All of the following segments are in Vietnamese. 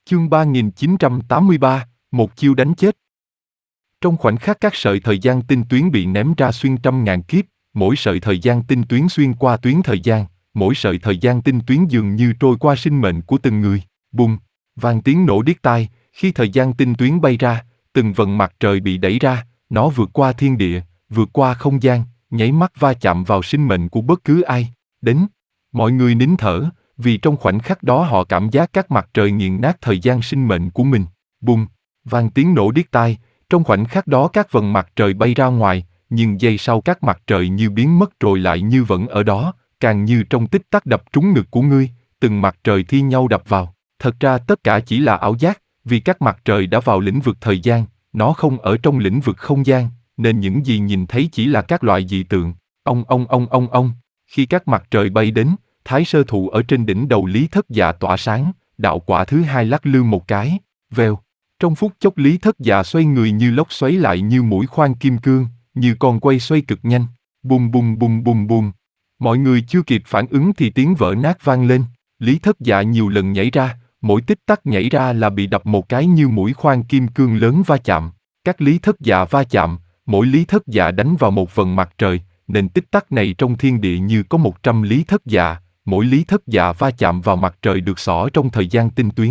Chương 3983, một chiêu đánh chết. Trong khoảnh khắc các sợi thời gian tinh tuyến bị ném ra xuyên trăm ngàn kiếp, mỗi sợi thời gian tinh tuyến xuyên qua tuyến thời gian, mỗi sợi thời gian tinh tuyến dường như trôi qua sinh mệnh của từng người. Bùng, vang tiếng nổ điếc tai, khi thời gian tinh tuyến bay ra, từng vầng mặt trời bị đẩy ra, nó vượt qua thiên địa, vượt qua không gian, nháy mắt va chạm vào sinh mệnh của bất cứ ai. Đến, mọi người nín thở, vì trong khoảnh khắc đó họ cảm giác các mặt trời nghiền nát thời gian sinh mệnh của mình. Bùng, vang tiếng nổ điếc tai, trong khoảnh khắc đó các vầng mặt trời bay ra ngoài, nhưng giây sau các mặt trời như biến mất rồi lại như vẫn ở đó, càng như trong tích tắc đập trúng ngực của ngươi, từng mặt trời thi nhau đập vào. Thật ra tất cả chỉ là ảo giác, vì các mặt trời đã vào lĩnh vực thời gian, nó không ở trong lĩnh vực không gian, nên những gì nhìn thấy chỉ là các loại dị tượng. Ông. Khi các mặt trời bay đến, Thái Sơ Thụ ở trên đỉnh đầu Lý Thất Dạ tỏa sáng, đạo quả thứ hai lắc lư một cái, vèo. Trong phút chốc Lý Thất Dạ xoay người như lốc xoáy lại như mũi khoan kim cương, như con quay xoay cực nhanh. Bùng. Mọi người chưa kịp phản ứng thì tiếng vỡ nát vang lên. Lý Thất Dạ nhiều lần nhảy ra, mỗi tích tắc nhảy ra là bị đập một cái như mũi khoan kim cương lớn va chạm. Các Lý Thất Dạ va chạm, mỗi Lý Thất Dạ đánh vào một vầng mặt trời, nên tích tắc này trong thiên địa như có 100 Lý Thất Dạ, mỗi Lý Thất Dạ va chạm vào mặt trời được xỏ trong thời gian tinh tuyến.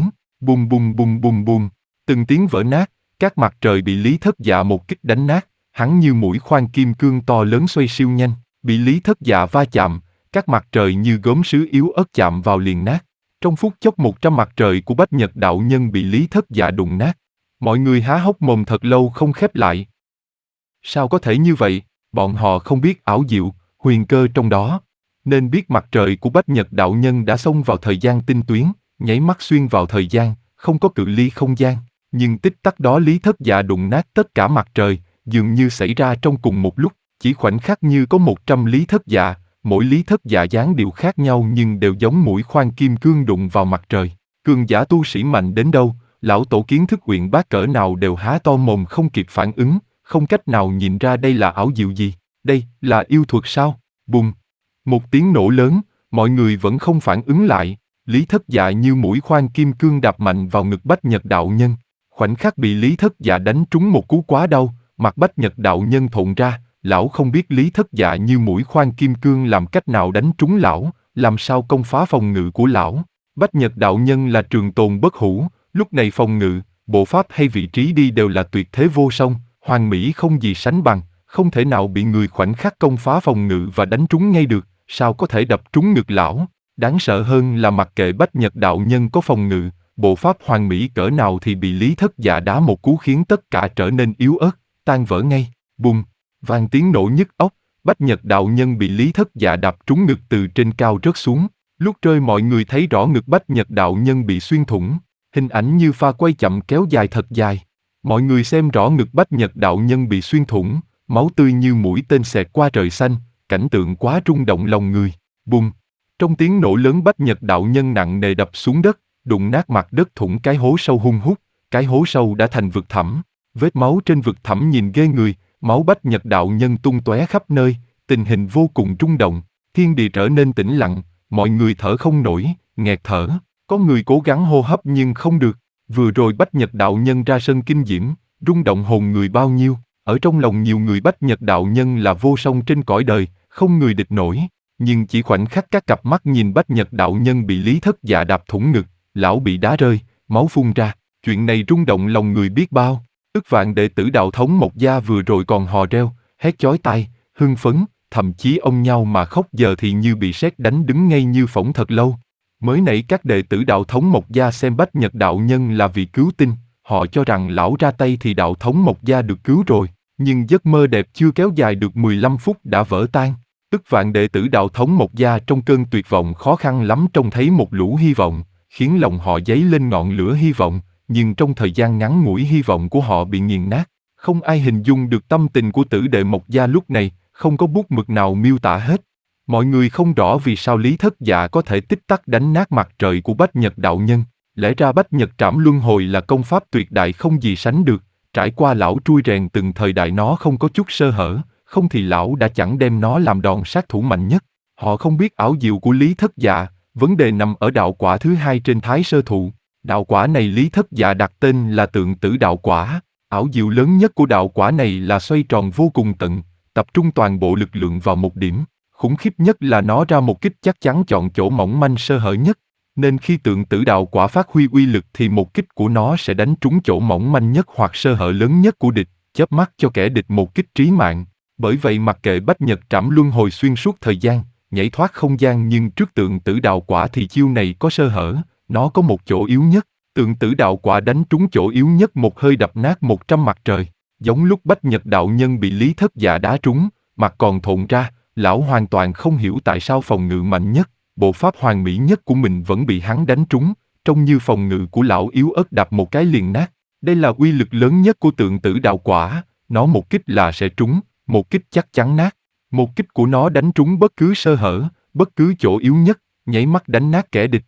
Bùng. Từng tiếng vỡ nát, các mặt trời bị Lý Thất Dạ một kích đánh nát, hắn như mũi khoan kim cương to lớn xoay siêu nhanh, bị Lý Thất Dạ va chạm, các mặt trời như gốm sứ yếu ớt chạm vào liền nát. Trong phút chốc 100 mặt trời của Bách Nhật đạo nhân bị Lý Thất Dạ đụng nát. Mọi người há hốc mồm thật lâu không khép lại. Sao có thể như vậy? Bọn họ không biết ảo diệu, huyền cơ trong đó, nên biết mặt trời của Bách Nhật đạo nhân đã xông vào thời gian tinh tuyến, nháy mắt xuyên vào thời gian, không có cự ly không gian. Nhưng tích tắc đó Lý Thất Dạ đụng nát tất cả mặt trời, dường như xảy ra trong cùng một lúc, chỉ khoảnh khắc như có 100 Lý Thất Dạ, mỗi Lý Thất Dạ dáng điệu khác nhau nhưng đều giống mũi khoan kim cương đụng vào mặt trời. Cường giả tu sĩ mạnh đến đâu, lão tổ kiến thức uyên bác cỡ nào đều há to mồm không kịp phản ứng, không cách nào nhìn ra đây là ảo diệu gì, đây là yêu thuật sao? Bùng! Một tiếng nổ lớn, mọi người vẫn không phản ứng lại, Lý Thất Dạ như mũi khoan kim cương đạp mạnh vào ngực Bách Nhật đạo nhân. Khoảnh khắc bị Lý Thất Dạ đánh trúng một cú quá đau, mặt Bách Nhật đạo nhân thộn ra, lão không biết Lý Thất Dạ như mũi khoan kim cương làm cách nào đánh trúng lão, làm sao công phá phòng ngự của lão. Bách Nhật đạo nhân là trường tồn bất hủ, lúc này phòng ngự, bộ pháp hay vị trí đi đều là tuyệt thế vô song, hoàn mỹ không gì sánh bằng, không thể nào bị người khoảnh khắc công phá phòng ngự và đánh trúng ngay được, sao có thể đập trúng ngực lão. Đáng sợ hơn là mặc kệ Bách Nhật đạo nhân có phòng ngự, bộ pháp hoàn mỹ cỡ nào thì bị Lý Thất Dạ đá một cú khiến tất cả trở nên yếu ớt, tan vỡ ngay. Bùng, vang tiếng nổ nhức óc, Bách Nhật đạo nhân bị Lý Thất Dạ đạp trúng ngực từ trên cao rớt xuống. Lúc rơi mọi người thấy rõ ngực Bách Nhật đạo nhân bị xuyên thủng, hình ảnh như pha quay chậm kéo dài thật dài. Mọi người xem rõ ngực Bách Nhật đạo nhân bị xuyên thủng, máu tươi như mũi tên xẹt qua trời xanh, cảnh tượng quá rung động lòng người. Bùng, trong tiếng nổ lớn Bách Nhật đạo nhân nặng nề đập xuống đất, đụng nát mặt đất thủng cái hố sâu hun hút, cái hố sâu đã thành vực thẳm. Vết máu trên vực thẳm nhìn ghê người, máu Bách Nhật đạo nhân tung tóe khắp nơi, tình hình vô cùng rung động, thiên địa trở nên tĩnh lặng, mọi người thở không nổi, nghẹt thở, có người cố gắng hô hấp nhưng không được. Vừa rồi Bách Nhật đạo nhân ra sân kinh diễm, rung động hồn người bao nhiêu, ở trong lòng nhiều người Bách Nhật đạo nhân là vô song trên cõi đời, không người địch nổi. Nhưng chỉ khoảnh khắc các cặp mắt nhìn Bách Nhật đạo nhân bị Lý Thất Dạ đạp thủng ngực, lão bị đá rơi, máu phun ra, chuyện này rung động lòng người biết bao. Ức vạn đệ tử đạo thống Mộc Gia vừa rồi còn hò reo, hét chói tai, hưng phấn, thậm chí ôm nhau mà khóc, giờ thì như bị sét đánh đứng ngay như phỏng thật lâu. Mới nãy các đệ tử đạo thống Mộc Gia xem Bách Nhật đạo nhân là vị cứu tinh, họ cho rằng lão ra tay thì đạo thống Mộc Gia được cứu rồi, nhưng giấc mơ đẹp chưa kéo dài được 15 phút đã vỡ tan. Ức vạn đệ tử đạo thống Mộc Gia trong cơn tuyệt vọng khó khăn lắm trông thấy một lũ hy vọng, khiến lòng họ dấy lên ngọn lửa hy vọng, nhưng trong thời gian ngắn ngủi hy vọng của họ bị nghiền nát. Không ai hình dung được tâm tình của tử đệ Mộc Gia lúc này, không có bút mực nào miêu tả hết. Mọi người không rõ vì sao Lý Thất Dạ có thể tích tắc đánh nát mặt trời của Bách Nhật đạo nhân. Lẽ ra Bách Nhật Trảm Luân Hồi là công pháp tuyệt đại không gì sánh được, trải qua lão trui rèn từng thời đại nó không có chút sơ hở, không thì lão đã chẳng đem nó làm đòn sát thủ mạnh nhất. Họ không biết ảo diệu của Lý Thất Dạ, vấn đề nằm ở đạo quả thứ hai trên Thái Sơ Thụ. Đạo quả này Lý Thất Dạ đặt tên là Tượng Tử Đạo Quả. Ảo diệu lớn nhất của đạo quả này là xoay tròn vô cùng tận, tập trung toàn bộ lực lượng vào một điểm. Khủng khiếp nhất là nó ra một kích chắc chắn chọn chỗ mỏng manh sơ hở nhất. Nên khi Tượng Tử Đạo Quả phát huy uy lực thì một kích của nó sẽ đánh trúng chỗ mỏng manh nhất hoặc sơ hở lớn nhất của địch, chớp mắt cho kẻ địch một kích trí mạng. Bởi vậy mặc kệ Bách Nhật Trảm luân hồi xuyên suốt thời gian, nhảy thoát không gian, nhưng trước Tượng Tử Đạo Quả thì chiêu này có sơ hở, nó có một chỗ yếu nhất. Tượng Tử Đạo Quả đánh trúng chỗ yếu nhất một hơi đập nát 100 mặt trời. Giống lúc Bách Nhật Đạo Nhân bị Lý Thất Dạ đá trúng, mặt còn thộn ra, lão hoàn toàn không hiểu tại sao phòng ngự mạnh nhất, bộ pháp hoàn mỹ nhất của mình vẫn bị hắn đánh trúng, trông như phòng ngự của lão yếu ớt đập một cái liền nát. Đây là uy lực lớn nhất của Tượng Tử Đạo Quả, nó một kích là sẽ trúng, một kích chắc chắn nát. Một kích của nó đánh trúng bất cứ sơ hở, bất cứ chỗ yếu nhất, nháy mắt đánh nát kẻ địch.